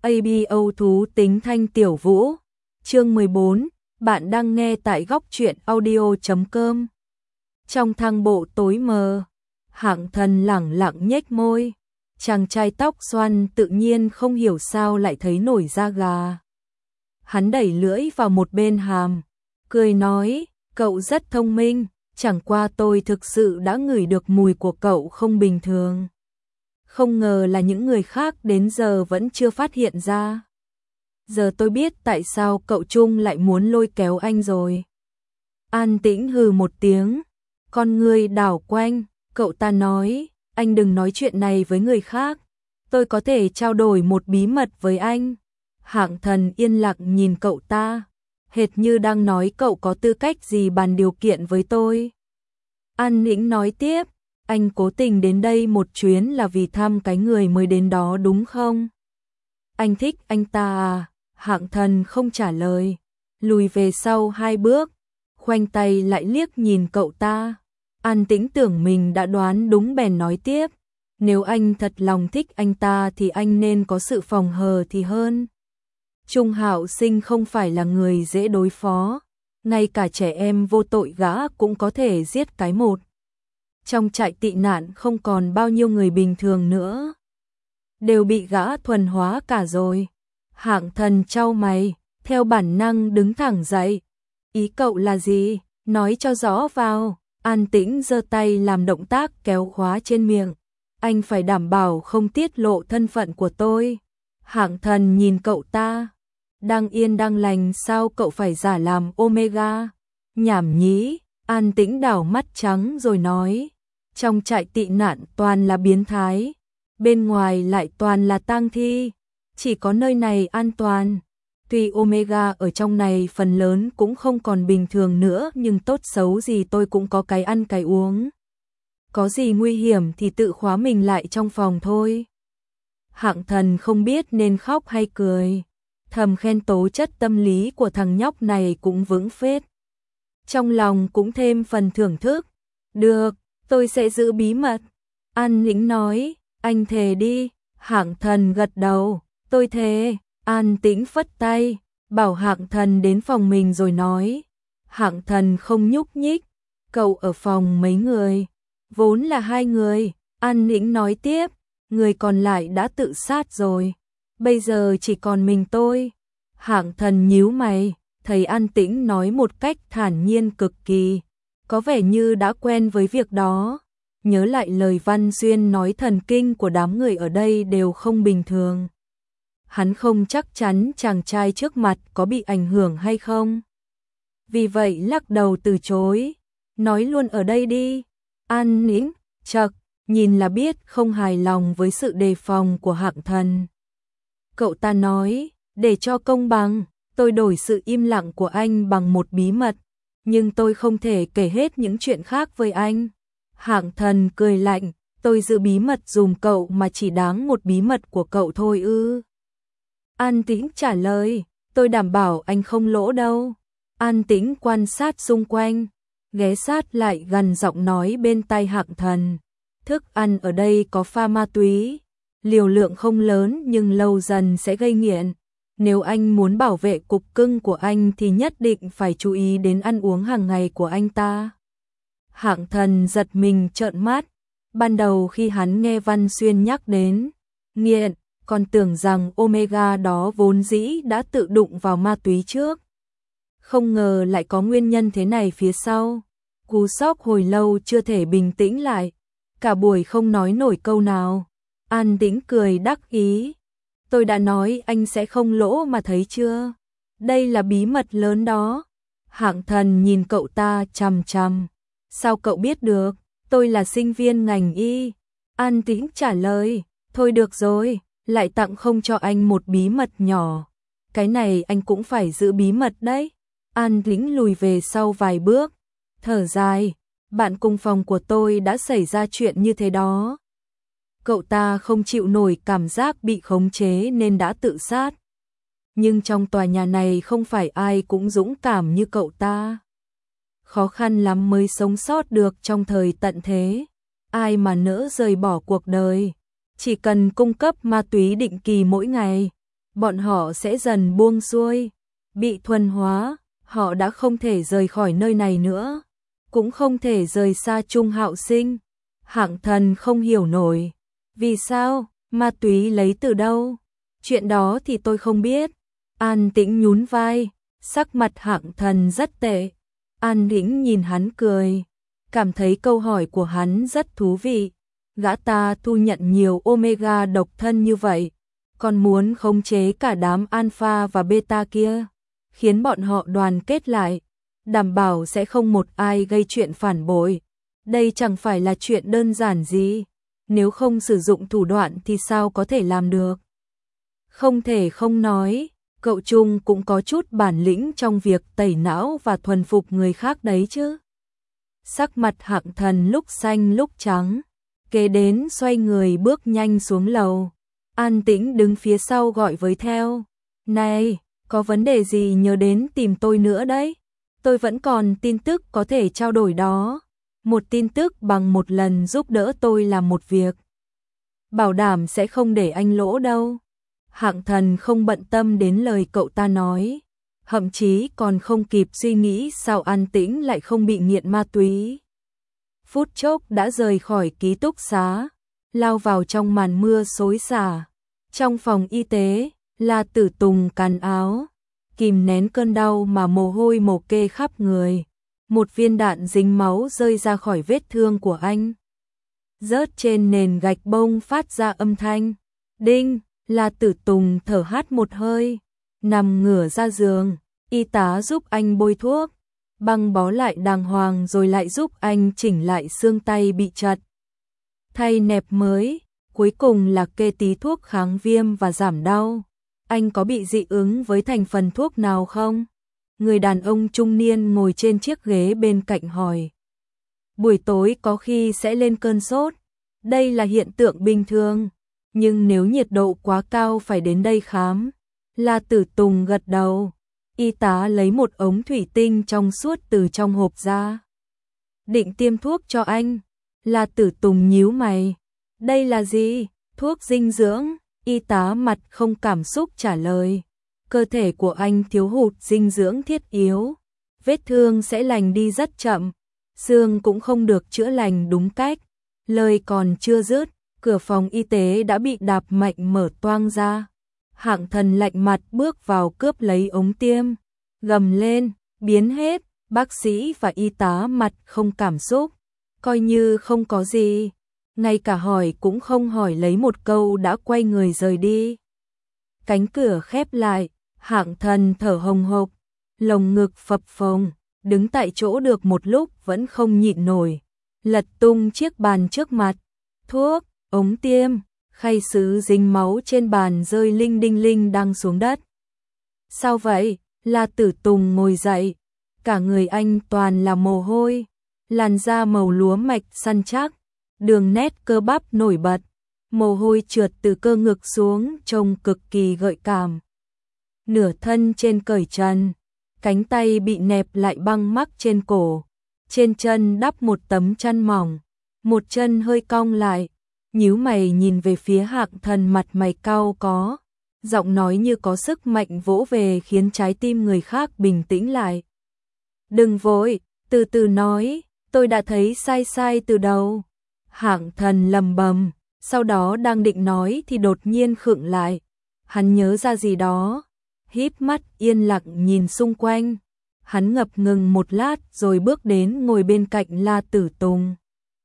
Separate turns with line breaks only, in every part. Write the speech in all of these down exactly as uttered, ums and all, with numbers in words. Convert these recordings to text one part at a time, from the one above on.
a bê o thú tính thanh tiểu vũ. Chương mười bốn, bạn đang nghe tại góc truyện audio chấm com. Trong thang bộ tối mờ, Hạng Thần lẳng lặng nhếch môi, chàng trai tóc xoăn tự nhiên không hiểu sao lại thấy nổi da gà. Hắn đẩy lưỡi vào một bên hàm, cười nói, cậu rất thông minh, chẳng qua tôi thực sự đã ngửi được mùi của cậu không bình thường. Không ngờ là những người khác đến giờ vẫn chưa phát hiện ra. Giờ tôi biết tại sao cậu Trung lại muốn lôi kéo anh rồi. An Tĩnh hừ một tiếng, con người đảo quanh, cậu ta nói, anh đừng nói chuyện này với người khác, tôi có thể trao đổi một bí mật với anh. Hạng Thần yên lặng nhìn cậu ta, hệt như đang nói cậu có tư cách gì bàn điều kiện với tôi. An Tĩnh nói tiếp, anh cố tình đến đây một chuyến là vì thăm cái người mới đến đó đúng không? Anh thích anh ta à? Hạng Thần không trả lời, lùi về sau hai bước, khoanh tay lại liếc nhìn cậu ta. An Tĩnh tưởng mình đã đoán đúng bèn nói tiếp, nếu anh thật lòng thích anh ta thì anh nên có sự phòng hờ thì hơn. Trung Hạo Sinh không phải là người dễ đối phó, ngay cả trẻ em vô tội gã cũng có thể giết cái một. Trong trại tị nạn không còn bao nhiêu người bình thường nữa, đều bị gã thuần hóa cả rồi. Hạng Thần chau mày, theo bản năng đứng thẳng dậy. Ý cậu là gì? Nói cho rõ vào. An Tĩnh giơ tay làm động tác kéo khóa trên miệng. Anh phải đảm bảo không tiết lộ thân phận của tôi. Hạng Thần nhìn cậu ta. Đang yên đang lành sao cậu phải giả làm Omega? Nhảm nhí. An Tĩnh đảo mắt trắng rồi nói. Trong trại tị nạn toàn là biến thái, bên ngoài lại toàn là tang thi, chỉ có nơi này an toàn. Tuy Omega ở trong này phần lớn cũng không còn bình thường nữa, nhưng tốt xấu gì tôi cũng có cái ăn cái uống. Có gì nguy hiểm thì tự khóa mình lại trong phòng thôi. Hạng Thần không biết nên khóc hay cười, thầm khen tố chất tâm lý của thằng nhóc này cũng vững phết. Trong lòng cũng thêm phần thưởng thức. Được, tôi sẽ giữ bí mật. An Tĩnh nói, anh thề đi. Hạng Thần gật đầu, tôi thề. An Tĩnh phất tay, bảo Hạng Thần đến phòng mình rồi nói. Hạng Thần không nhúc nhích, cậu ở phòng mấy người? Vốn là hai người. An Tĩnh nói tiếp, người còn lại đã tự sát rồi, bây giờ chỉ còn mình tôi. Hạng Thần nhíu mày, thấy An Tĩnh nói một cách thản nhiên cực kỳ, có vẻ như đã quen với việc đó. Nhớ lại lời Văn Xuyên nói thần kinh của đám người ở đây đều không bình thường. Hắn không chắc chắn chàng trai trước mặt có bị ảnh hưởng hay không. Vì vậy lắc đầu từ chối, nói luôn ở đây đi. An Tĩnh, chậc, nhìn là biết không hài lòng với sự đề phòng của Hạng Thần. Cậu ta nói, để cho công bằng, tôi đổi sự im lặng của anh bằng một bí mật, nhưng tôi không thể kể hết những chuyện khác với anh. Hạng Thần cười lạnh, tôi giữ bí mật dùm cậu mà chỉ đáng một bí mật của cậu thôi ư? An Tĩnh trả lời, tôi đảm bảo anh không lỗ đâu. An Tĩnh quan sát xung quanh, ghé sát lại gần giọng nói bên tai Hạng Thần. Thức ăn ở đây có pha ma túy, liều lượng không lớn nhưng lâu dần sẽ gây nghiện. Nếu anh muốn bảo vệ cục cưng của anh thì nhất định phải chú ý đến ăn uống hàng ngày của anh ta. Hạng Thần giật mình trợn mắt, ban đầu khi hắn nghe Văn Xuyên nhắc đến nghiện, còn tưởng rằng Omega đó vốn dĩ đã tự đụng vào ma túy trước. Không ngờ lại có nguyên nhân thế này phía sau. Cú sốc hồi lâu chưa thể bình tĩnh lại, cả buổi không nói nổi câu nào. An Tĩnh cười đắc ý, tôi đã nói anh sẽ không lỗ mà thấy chưa? Đây là bí mật lớn đó. Hạng Thần nhìn cậu ta chằm chằm. Sao cậu biết được? Tôi là sinh viên ngành y. An Tĩnh trả lời, thôi được rồi, lại tặng không cho anh một bí mật nhỏ. Cái này anh cũng phải giữ bí mật đấy. An Tĩnh lùi về sau vài bước, thở dài, bạn cùng phòng của tôi đã xảy ra chuyện như thế đó. Cậu ta không chịu nổi cảm giác bị khống chế nên đã tự sát. Nhưng trong tòa nhà này không phải ai cũng dũng cảm như cậu ta. Khó khăn lắm mới sống sót được trong thời tận thế. Ai mà nỡ rời bỏ cuộc đời, chỉ cần cung cấp ma túy định kỳ mỗi ngày, bọn họ sẽ dần buông xuôi, bị thuần hóa, họ đã không thể rời khỏi nơi này nữa, cũng không thể rời xa Trung Hạo Sinh. Hạng Thần không hiểu nổi, vì sao, ma túy lấy từ đâu? Chuyện đó thì tôi không biết. An Tĩnh nhún vai, sắc mặt Hạng Thần rất tệ. An Tĩnh nhìn hắn cười, cảm thấy câu hỏi của hắn rất thú vị. Gã ta thu nhận nhiều omega độc thân như vậy, còn muốn khống chế cả đám alpha và beta kia, khiến bọn họ đoàn kết lại, đảm bảo sẽ không một ai gây chuyện phản bội. Đây chẳng phải là chuyện đơn giản gì, nếu không sử dụng thủ đoạn thì sao có thể làm được. Không thể không nói, cậu Trung cũng có chút bản lĩnh trong việc tẩy não và thuần phục người khác đấy chứ. Sắc mặt Hạng Thần lúc xanh lúc trắng, kế đến xoay người bước nhanh xuống lầu. An Tĩnh đứng phía sau gọi với theo, này, có vấn đề gì nhớ đến tìm tôi nữa đấy, tôi vẫn còn tin tức có thể trao đổi đó. Một tin tức bằng một lần giúp đỡ tôi làm một việc, bảo đảm sẽ không để anh lỗ đâu. Hạng Thần không bận tâm đến lời cậu ta nói, thậm chí còn không kịp suy nghĩ sao An Tĩnh lại không bị nghiện ma túy. Phút chốc đã rời khỏi ký túc xá, lao vào trong màn mưa xối xả. Trong phòng y tế, La Tử Tùng cắn áo, kìm nén cơn đau mà mồ hôi mồ kê khắp người. Một viên đạn dính máu rơi ra khỏi vết thương của anh, rớt trên nền gạch bông phát ra âm thanh đinh. La Tử Tùng thở hắt một hơi, nằm ngửa ra giường, y tá giúp anh bôi thuốc, băng bó lại đàng hoàng rồi lại giúp anh chỉnh lại xương tay bị chật, thay nẹp mới, cuối cùng là kê tí thuốc kháng viêm và giảm đau. Anh có bị dị ứng với thành phần thuốc nào không? Người đàn ông trung niên ngồi trên chiếc ghế bên cạnh hỏi. Buổi tối có khi sẽ lên cơn sốt, đây là hiện tượng bình thường, nhưng nếu nhiệt độ quá cao phải đến đây khám. La Tử Tùng gật đầu, y tá lấy một ống thủy tinh trong suốt từ trong hộp ra. Định tiêm thuốc cho anh. La Tử Tùng nhíu mày, đây là gì? Thuốc dinh dưỡng. Y tá mặt không cảm xúc trả lời, cơ thể của anh thiếu hụt dinh dưỡng thiết yếu, vết thương sẽ lành đi rất chậm, xương cũng không được chữa lành đúng cách. Lời còn chưa dứt, cửa phòng y tế đã bị đạp mạnh mở toang ra. Hạng Thần lạnh mặt bước vào cướp lấy ống tiêm, gầm lên, biến hết. Bác sĩ và y tá mặt không cảm xúc, coi như không có gì, ngay cả hỏi cũng không hỏi lấy một câu đã quay người rời đi. Cánh cửa khép lại, Hạng Thần thở hồng hộc, lồng ngực phập phồng, đứng tại chỗ được một lúc vẫn không nhịn nổi, lật tung chiếc bàn trước mặt, thuốc, ống tiêm, khay sứ dính máu trên bàn rơi linh đinh linh đang xuống đất. Sao vậy? La Tử Tùng ngồi dậy, cả người anh toàn là mồ hôi, làn da màu lúa mạch săn chắc, đường nét cơ bắp nổi bật, mồ hôi trượt từ cơ ngực xuống trông cực kỳ gợi cảm. Nửa thân trên cởi trần, cánh tay bị nẹp lại băng mắc trên cổ, trên chân đắp một tấm chăn mỏng, một chân hơi cong lại, nhíu mày nhìn về phía Hạng Thần mặt mày cau có, giọng nói như có sức mạnh vỗ về khiến trái tim người khác bình tĩnh lại. Đừng vội, từ từ nói, tôi đã thấy sai sai từ đầu. Hạng Thần lầm bầm, sau đó đang định nói thì đột nhiên khựng lại. Hắn nhớ ra gì đó, híp mắt yên lặng nhìn xung quanh. Hắn ngập ngừng một lát rồi bước đến ngồi bên cạnh La Tử Tùng.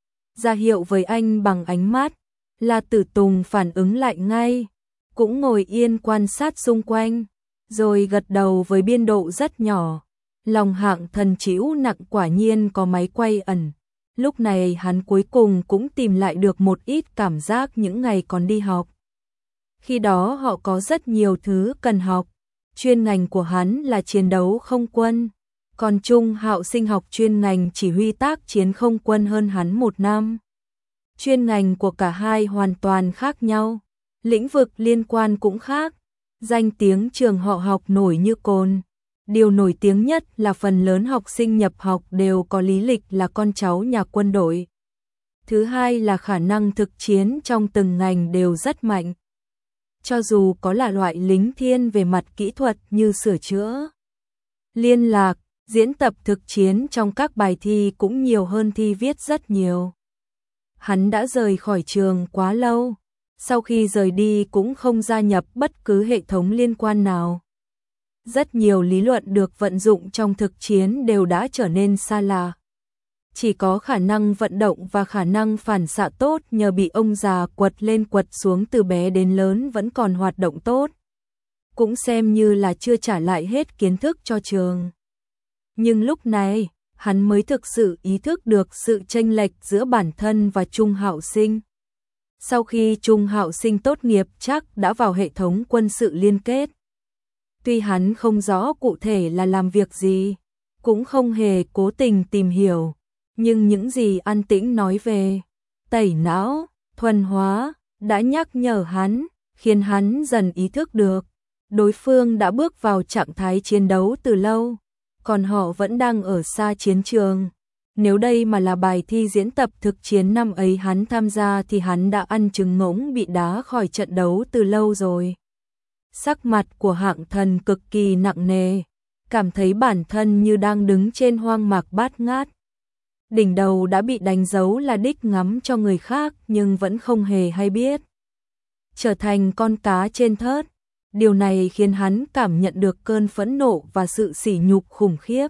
Ra hiệu với anh bằng ánh mắt, La Tử Tùng phản ứng lại ngay, cũng ngồi yên quan sát xung quanh, rồi gật đầu với biên độ rất nhỏ. Lòng Hạng Thần chịu nặng, quả nhiên có máy quay ẩn. Lúc này hắn cuối cùng cũng tìm lại được một ít cảm giác những ngày còn đi học. Khi đó họ có rất nhiều thứ cần học. Chuyên ngành của hắn là chiến đấu không quân, còn Trung Hạo Sinh học chuyên ngành chỉ huy tác chiến không quân hơn hắn một năm. Chuyên ngành của cả hai hoàn toàn khác nhau, lĩnh vực liên quan cũng khác. Danh tiếng trường họ học nổi như cồn. Điều nổi tiếng nhất là phần lớn học sinh nhập học đều có lý lịch là con cháu nhà quân đội. Thứ hai là khả năng thực chiến trong từng ngành đều rất mạnh. cho dù có là loại lính thiên về mặt kỹ thuật như sửa chữa, liên lạc, diễn tập thực chiến trong các bài thi cũng nhiều hơn thi viết rất nhiều. Hắn đã rời khỏi trường quá lâu, sau khi rời đi cũng không gia nhập bất cứ hệ thống liên quan nào. Rất nhiều lý luận được vận dụng trong thực chiến đều đã trở nên xa lạ. Chỉ có khả năng vận động và khả năng phản xạ tốt nhờ bị ông già quật lên quật xuống từ bé đến lớn vẫn còn hoạt động tốt. Cũng xem như là chưa trả lại hết kiến thức cho trường. Nhưng lúc này, hắn mới thực sự ý thức được sự chênh lệch giữa bản thân và Trung Hạo Sinh. Sau khi Trung Hạo Sinh tốt nghiệp chắc đã vào hệ thống quân sự liên kết. Tuy hắn không rõ cụ thể là làm việc gì, cũng không hề cố tình tìm hiểu, nhưng những gì An Tĩnh nói về tẩy não, thuần hóa đã nhắc nhở hắn, khiến hắn dần ý thức được đối phương đã bước vào trạng thái chiến đấu từ lâu, còn họ vẫn đang ở xa chiến trường. Nếu đây mà là bài thi diễn tập thực chiến năm ấy hắn tham gia thì hắn đã ăn trứng ngỗng bị đá khỏi trận đấu từ lâu rồi. Sắc mặt của Hạng Thần cực kỳ nặng nề, cảm thấy bản thân như đang đứng trên hoang mạc bát ngát. Đỉnh đầu đã bị đánh dấu là đích ngắm cho người khác nhưng vẫn không hề hay biết. Trở thành con cá trên thớt, điều này khiến hắn cảm nhận được cơn phẫn nộ và sự sỉ nhục khủng khiếp.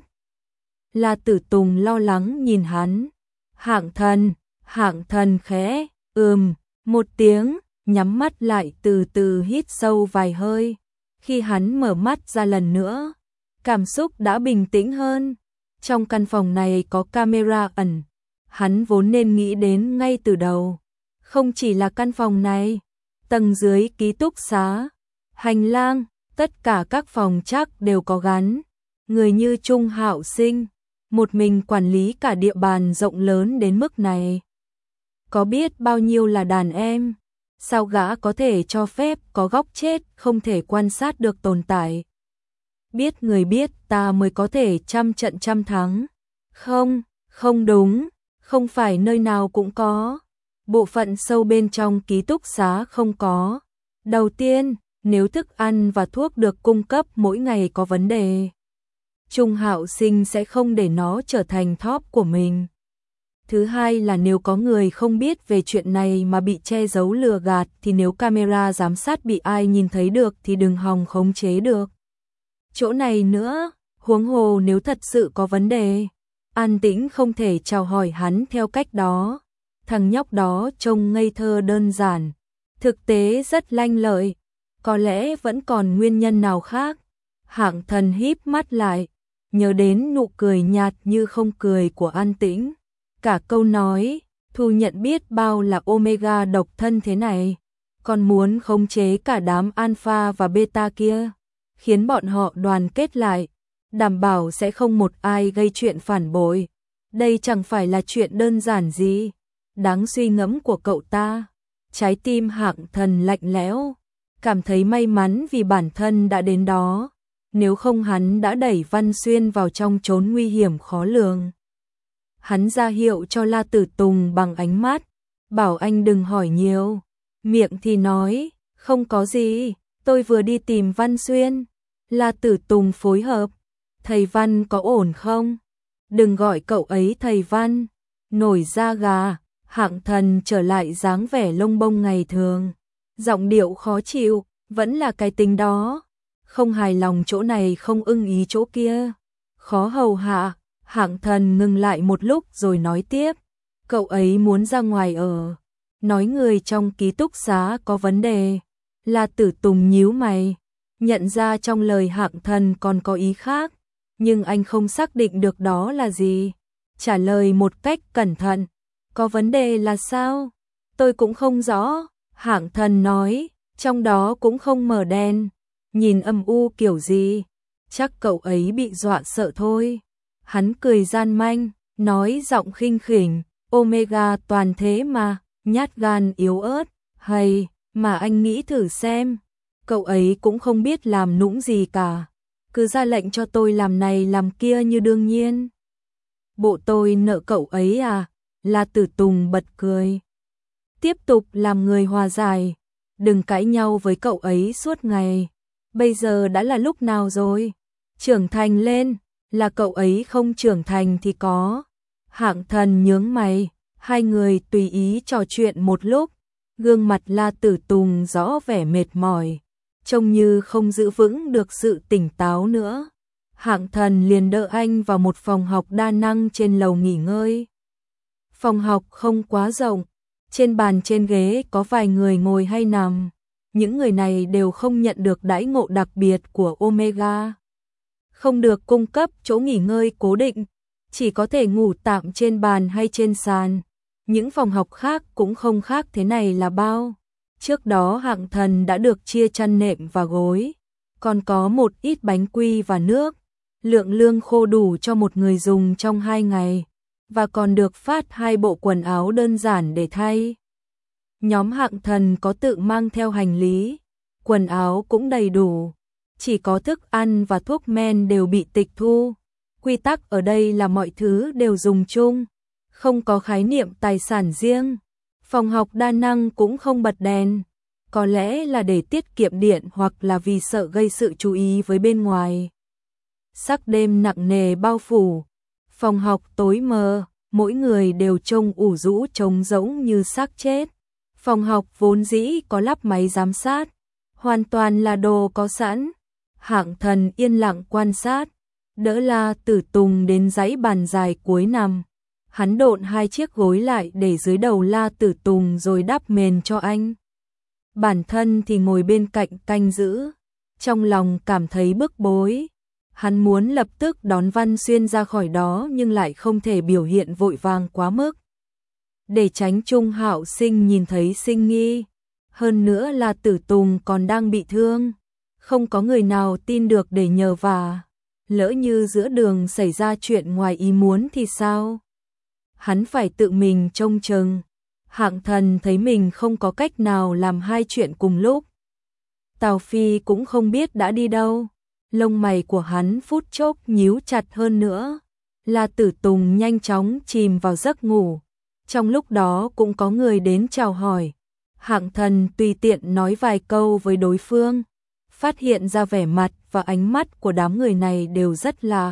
La Tử Tùng lo lắng nhìn hắn. Hạng Thần, Hạng Thần khẽ, ừm, một tiếng, nhắm mắt lại từ từ hít sâu vài hơi. Khi hắn mở mắt ra lần nữa, cảm xúc đã bình tĩnh hơn. Trong căn phòng này có camera ẩn, hắn vốn nên nghĩ đến ngay từ đầu. Không chỉ là căn phòng này, tầng dưới ký túc xá, hành lang, tất cả các phòng chắc đều có gắn. Người như Trung Hạo Sinh, một mình quản lý cả địa bàn rộng lớn đến mức này. Có biết bao nhiêu là đàn em, sao gã có thể cho phép có góc chết không thể quan sát được tồn tại. Biết người biết ta mới có thể trăm trận trăm thắng. Không, không đúng, không phải nơi nào cũng có. Bộ phận sâu bên trong ký túc xá không có. Đầu tiên, nếu thức ăn và thuốc được cung cấp mỗi ngày có vấn đề, Trung Hạo Sinh sẽ không để nó trở thành top của mình. Thứ hai là nếu có người không biết về chuyện này mà bị che giấu lừa gạt thì nếu camera giám sát bị ai nhìn thấy được thì đừng hòng khống chế được. Chỗ này nữa, huống hồ nếu thật sự có vấn đề, An Tĩnh không thể chào hỏi hắn theo cách đó. Thằng nhóc đó trông ngây thơ đơn giản, thực tế rất lanh lợi, có lẽ vẫn còn nguyên nhân nào khác. Hạng Thần híp mắt lại, nhớ đến nụ cười nhạt như không cười của An Tĩnh. Cả câu nói, thu nhận biết bao là Omega độc thân thế này, còn muốn khống chế cả đám Alpha và Beta kia, khiến bọn họ đoàn kết lại, đảm bảo sẽ không một ai gây chuyện phản bội. Đây chẳng phải là chuyện đơn giản gì. Đáng suy ngẫm của cậu ta. Trái tim Hạng Thần lạnh lẽo, cảm thấy may mắn vì bản thân đã đến đó, nếu không hắn đã đẩy Văn Xuyên vào trong chốn nguy hiểm khó lường. Hắn ra hiệu cho La Tử Tùng bằng ánh mắt, bảo anh đừng hỏi nhiều, miệng thì nói, không có gì, tôi vừa đi tìm Văn Xuyên. La Tử Tùng phối hợp, thầy Văn có ổn không? Đừng gọi cậu ấy thầy Văn, nổi da gà. Hạng Thần trở lại dáng vẻ lông bông ngày thường, giọng điệu khó chịu, vẫn là cái tính đó, không hài lòng chỗ này không ưng ý chỗ kia, khó hầu hạ. Hạng Thần ngừng lại một lúc rồi nói tiếp, cậu ấy muốn ra ngoài ở, nói người trong ký túc xá có vấn đề. La Tử Tùng nhíu mày, nhận ra trong lời Hạng Thần còn có ý khác, nhưng anh không xác định được đó là gì, trả lời một cách cẩn thận. Có vấn đề là sao? Tôi cũng không rõ, Hạng Thần nói, trong đó cũng không mở đèn, nhìn âm u kiểu gì, chắc cậu ấy bị dọa sợ thôi. Hắn cười gian manh, nói giọng khinh khỉnh, Omega toàn thế mà, nhát gan yếu ớt, hay, mà anh nghĩ thử xem, cậu ấy cũng không biết làm nũng gì cả, cứ ra lệnh cho tôi làm này làm kia như đương nhiên. Bộ tôi nợ cậu ấy à? La Tử Tùng bật cười, tiếp tục làm người hòa giải, đừng cãi nhau với cậu ấy suốt ngày. Bây giờ đã là lúc nào rồi? Trưởng thành lên, là cậu ấy không trưởng thành thì có. Hạng Thần nhướng mày, hai người tùy ý trò chuyện một lúc, gương mặt La Tử Tùng rõ vẻ mệt mỏi, trông như không giữ vững được sự tỉnh táo nữa. Hạng Thần liền đỡ anh vào một phòng học đa năng trên lầu nghỉ ngơi. Phòng học không quá rộng, trên bàn trên ghế có vài người ngồi hay nằm. Những người này đều không nhận được đãi ngộ đặc biệt của Omega. Không được cung cấp chỗ nghỉ ngơi cố định, chỉ có thể ngủ tạm trên bàn hay trên sàn. Những phòng học khác cũng không khác thế này là bao. Trước đó Hạng Thần đã được chia chăn nệm và gối, còn có một ít bánh quy và nước. Lượng lương khô đủ cho một người dùng trong hai ngày, và còn được phát hai bộ quần áo đơn giản để thay. Nhóm Hạng Thần có tự mang theo hành lý, quần áo cũng đầy đủ, chỉ có thức ăn và thuốc men đều bị tịch thu. Quy tắc ở đây là mọi thứ đều dùng chung, không có khái niệm tài sản riêng. Phòng học đa năng cũng không bật đèn, có lẽ là để tiết kiệm điện hoặc là vì sợ gây sự chú ý với bên ngoài. Sắc đêm nặng nề bao phủ, phòng học tối mờ, mỗi người đều trông ủ rũ trông rỗng như xác chết. Phòng học vốn dĩ có lắp máy giám sát, hoàn toàn là đồ có sẵn. Hạng Thần yên lặng quan sát, đỡ La Tử Tùng đến dãy bàn dài cuối nằm. Hắn độn hai chiếc gối lại để dưới đầu La Tử Tùng rồi đắp mền cho anh. Bản thân thì ngồi bên cạnh canh giữ, trong lòng cảm thấy bức bối. Hắn muốn lập tức đón Văn Xuyên ra khỏi đó nhưng lại không thể biểu hiện vội vàng quá mức, để tránh Trung Hạo Sinh nhìn thấy sinh nghi. Hơn nữa là Tử Tùng còn đang bị thương, không có người nào tin được để nhờ vả. Lỡ như giữa đường xảy ra chuyện ngoài ý muốn thì sao? Hắn phải tự mình trông chừng. Hạng Thần thấy mình không có cách nào làm hai chuyện cùng lúc. Tào Phi cũng không biết đã đi đâu. Lông mày của hắn phút chốc nhíu chặt hơn nữa. La Tử Tùng nhanh chóng chìm vào giấc ngủ. Trong lúc đó cũng có người đến chào hỏi. Hạng Thần tùy tiện nói vài câu với đối phương, phát hiện ra vẻ mặt và ánh mắt của đám người này đều rất lạ.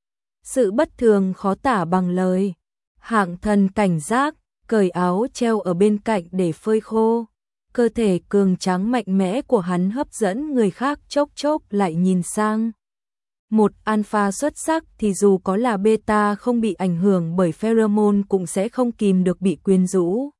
Sự bất thường khó tả bằng lời. Hạng Thần cảnh giác, cởi áo treo ở bên cạnh để phơi khô. Cơ thể cường tráng mạnh mẽ của hắn hấp dẫn người khác chốc chốc lại nhìn sang. Một alpha xuất sắc thì dù có là beta không bị ảnh hưởng bởi pheromone cũng sẽ không kìm được bị quyến rũ.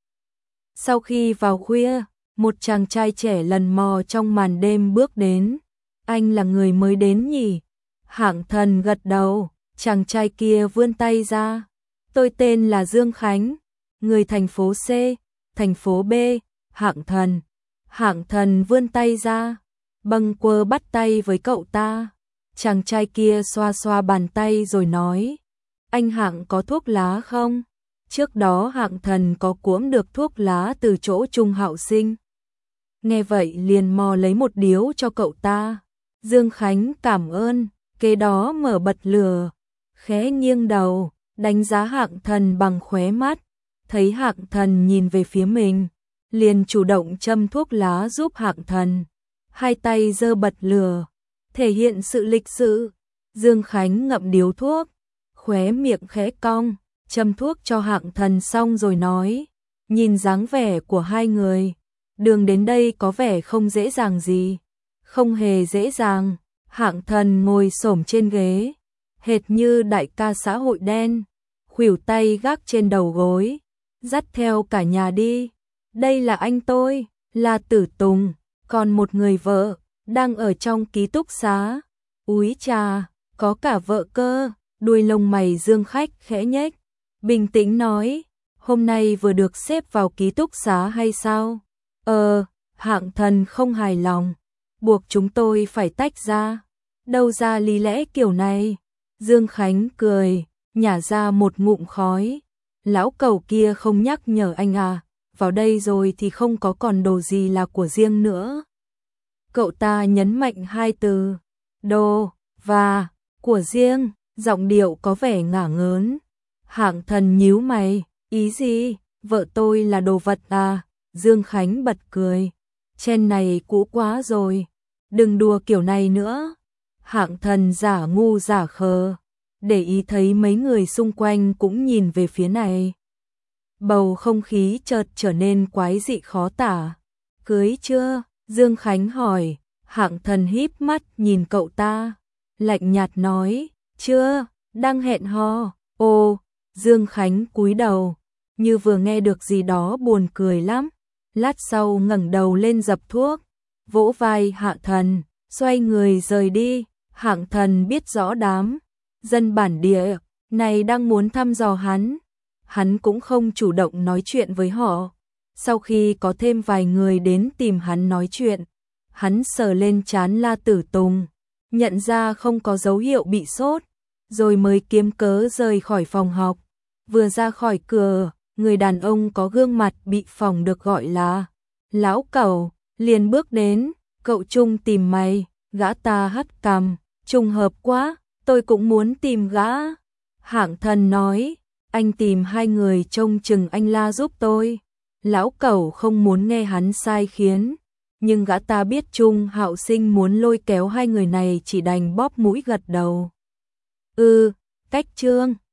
Sau khi vào khuya, một chàng trai trẻ lần mò trong màn đêm bước đến. Anh là người mới đến nhỉ? Hạng Thần gật đầu, chàng trai kia vươn tay ra. Tôi tên là Dương Khánh, người thành phố C, thành phố B. Hạng Thần. Hạng Thần vươn tay ra, bâng quơ bắt tay với cậu ta. Chàng trai kia xoa xoa bàn tay rồi nói, anh Hạng có thuốc lá không? Trước đó Hạng Thần có cuỗm được thuốc lá từ chỗ Trung Hạo Sinh. Nghe vậy liền mò lấy một điếu cho cậu ta. Dương Khánh cảm ơn, kế đó mở bật lửa, khẽ nghiêng đầu, đánh giá Hạng Thần bằng khóe mắt. Thấy Hạng Thần nhìn về phía mình, liền chủ động châm thuốc lá giúp Hạng Thần. Hai tay giơ bật lửa, thể hiện sự lịch sự. Dương Khánh ngậm điếu thuốc, khóe miệng khẽ cong, châm thuốc cho Hạng Thần xong rồi nói, nhìn dáng vẻ của hai người, đường đến đây có vẻ không dễ dàng gì. Không hề dễ dàng. Hạng Thần ngồi xổm trên ghế, hệt như đại ca xã hội đen, khuỷu tay gác trên đầu gối, dắt theo cả nhà đi. Đây là anh tôi, là Tử Tùng, còn một người vợ, đang ở trong ký túc xá. Úi chà, có cả vợ cơ. Đuôi lông mày Dương Khách khẽ nhếch, bình tĩnh nói, hôm nay vừa được xếp vào ký túc xá hay sao? Ờ, Hạng Thần không hài lòng, buộc chúng tôi phải tách ra. Đâu ra lý lẽ kiểu này? Dương Khánh cười, nhả ra một ngụm khói. Lão cẩu kia không nhắc nhở anh à, vào đây rồi thì không có còn đồ gì là của riêng nữa. Cậu ta nhấn mạnh hai từ, đồ và của riêng, giọng điệu có vẻ ngả ngớn. Hạng Thần nhíu mày, ý gì? Vợ tôi là đồ vật à? Dương Khánh bật cười. Chen này cũ quá rồi, đừng đùa kiểu này nữa. Hạng Thần giả ngu giả khờ, để ý thấy mấy người xung quanh cũng nhìn về phía này. Bầu không khí chợt trở nên quái dị khó tả. Cưới chưa? Dương Khánh hỏi. Hạng Thần híp mắt nhìn cậu ta, lạnh nhạt nói, chưa, đang hẹn hò. Ồ, Dương Khánh cúi đầu, như vừa nghe được gì đó buồn cười lắm. Lát sau ngẩng đầu lên dập thuốc, vỗ vai Hạng Thần, xoay người rời đi. Hạng Thần biết rõ đám dân bản địa này đang muốn thăm dò hắn, hắn cũng không chủ động nói chuyện với họ. Sau khi có thêm vài người đến tìm hắn nói chuyện, hắn sờ lên trán La Tử Tùng, nhận ra không có dấu hiệu bị sốt, rồi mới kiếm cớ rời khỏi phòng học. Vừa ra khỏi cửa, người đàn ông có gương mặt bị phỏng được gọi là Lão Cẩu liền bước đến. Cậu Trung tìm mày? Gã ta hất cằm, trùng hợp quá, tôi cũng muốn tìm gã. Hạng Thần nói, anh tìm hai người trông chừng anh La giúp tôi. Lão Cẩu không muốn nghe hắn sai khiến, nhưng gã ta biết Trung Hạo Sinh muốn lôi kéo hai người này, chỉ đành bóp mũi gật đầu. Ừ, cách Trương